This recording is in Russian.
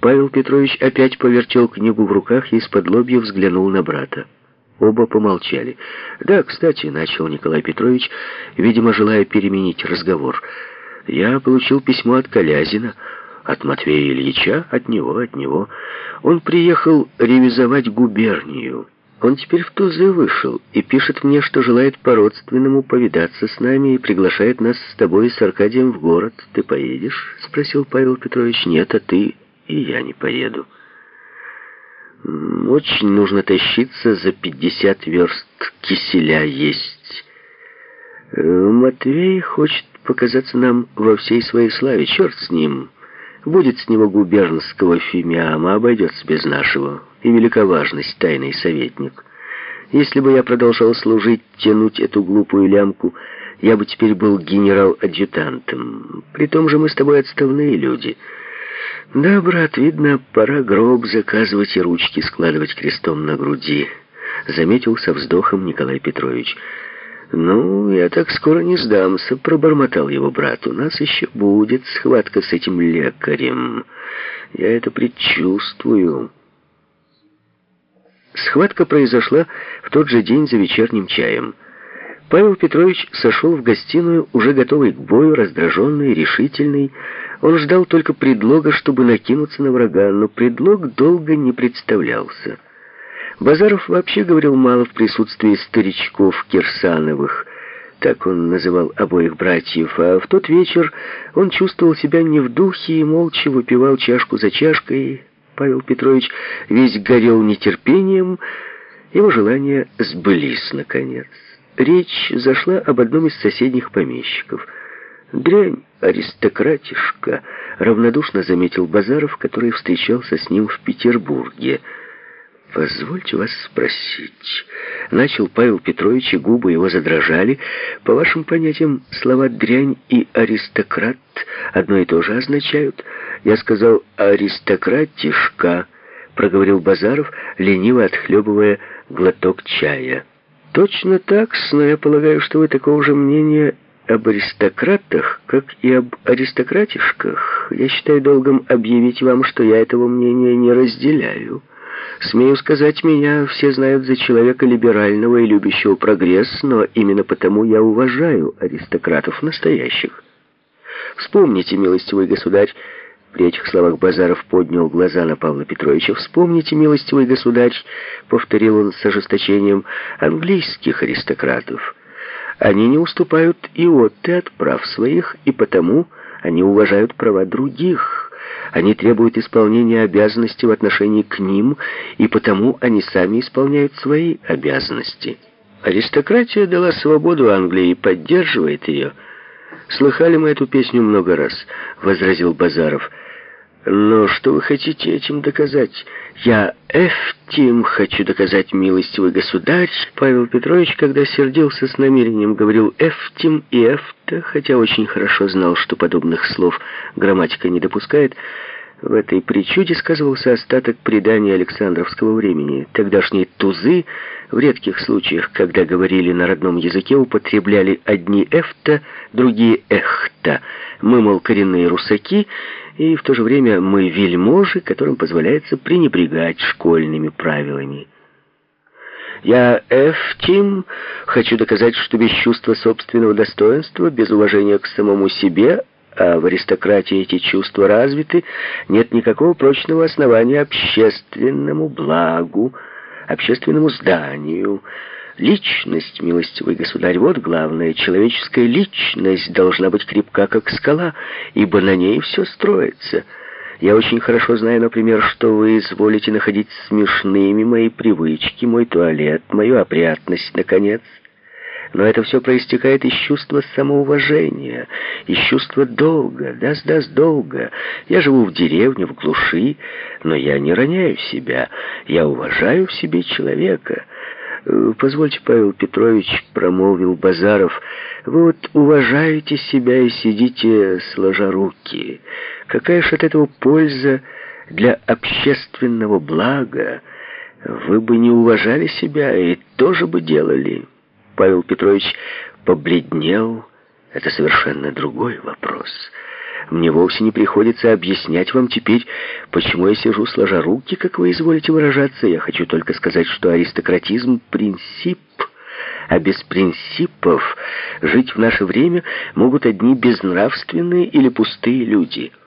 Павел Петрович опять повертел книгу в руках и исподлобья взглянул на брата. Оба помолчали. «Да, кстати», — начал Николай Петрович, видимо, желая переменить разговор, «я получил письмо от Колязина, от Матвея Ильича, от него. Он приехал ревизовать губернию. Он теперь в Тузы вышел и пишет мне, что желает по-родственному повидаться с нами и приглашает нас с тобой и с Аркадием в город. Ты поедешь?» — спросил Павел Петрович. «Нет, а ты?» «И я не поеду. Очень нужно тащиться, за 50 верст киселя есть. Матвей хочет показаться нам во всей своей славе. Черт с ним. Будет с него губернского фимиама, обойдется без нашего. И велика важность, тайный советник. Если бы я продолжал служить, тянуть эту глупую лямку, я бы теперь был генерал-адъютантом. При том же мы с тобой отставные люди». «Да, брат, видно, пора гроб заказывать и ручки складывать крестом на груди», — заметил со вздохом Николай Петрович. «Ну, я так скоро не сдамся», — пробормотал его брат. «У нас еще будет схватка с этим лекарем. Я это предчувствую». Схватка произошла в тот же день за вечерним чаем. Павел Петрович сошел в гостиную, уже готовый к бою, раздраженный, решительный. Он ждал только предлога, чтобы накинуться на врага, но предлог долго не представлялся. Базаров вообще говорил мало в присутствии старичков Кирсановых, так он называл обоих братьев, а в тот вечер он чувствовал себя не в духе и молча выпивал чашку за чашкой. Павел Петрович весь горел нетерпением, его желания сбылись наконец. Речь зашла об одном из соседних помещиков. «Дрянь, аристократишка», — равнодушно заметил Базаров, который встречался с ним в Петербурге. «Позвольте вас спросить», — начал Павел Петрович, и губы его задрожали. «По вашим понятиям, слова «дрянь» и «аристократ» одно и то же означают?» «Я сказал «аристократишка», — проговорил Базаров, лениво отхлебывая глоток чая. «Точно так, но я полагаю, что вы такого же мнения об аристократах, как и об аристократишках. Я считаю долгом объявить вам, что я этого мнения не разделяю. Смею сказать, меня все знают за человека либерального и любящего прогресс, но именно потому я уважаю аристократов настоящих. Вспомните, милостивый государь». При этих словах Базаров поднял глаза на Павла Петровича. «Вспомните, милостивый государь», — повторил он с ожесточением, — «английских аристократов. Они не уступают иоты от прав своих, и потому они уважают права других. Они требуют исполнения обязанностей в отношении к ним, и потому они сами исполняют свои обязанности. Аристократия дала свободу Англии и поддерживает ее». «Слыхали мы эту песню много раз», — возразил Базаров. «Но что вы хотите этим доказать?» «Я эфтим хочу доказать, милостивый государь». Павел Петрович, когда сердился с намерением, говорил эфтим и эфта, хотя очень хорошо знал, что подобных слов грамматика не допускает. В этой причуде сказывался остаток предания Александровского времени. Тогдашние тузы, в редких случаях, когда говорили на родном языке, употребляли одни эфта, другие эхта. Мы, мол, коренные русаки, и в то же время мы вельможи, которым позволяется пренебрегать школьными правилами. «Я эфтим хочу доказать, что без чувства собственного достоинства, без уважения к самому себе, а в аристократии эти чувства развиты, нет никакого прочного основания общественному благу, общественному зданию. Личность, милостивый государь, вот главное. Человеческая личность должна быть крепка, как скала, ибо на ней все строится. Я очень хорошо знаю, например, что вы изволите находить смешными мои привычки, мой туалет, мою опрятность, наконец. Но это все проистекает из чувства самоуважения, из чувства долга, даст долга. Я живу в деревне, в глуши, но я не роняю себя, я уважаю в себе человека». «Позвольте, Павел Петрович», — промолвил Базаров, — «вы вот уважаете себя и сидите сложа руки. Какая ж от этого польза для общественного блага? Вы бы не уважали себя и тоже бы делали». Павел Петрович побледнел. «Это совершенно другой вопрос. Мне вовсе не приходится объяснять вам теперь, почему я сижу сложа руки, как вы изволите выражаться. Я хочу только сказать, что аристократизм — принцип, а без принципов жить в наше время могут одни безнравственные или пустые люди».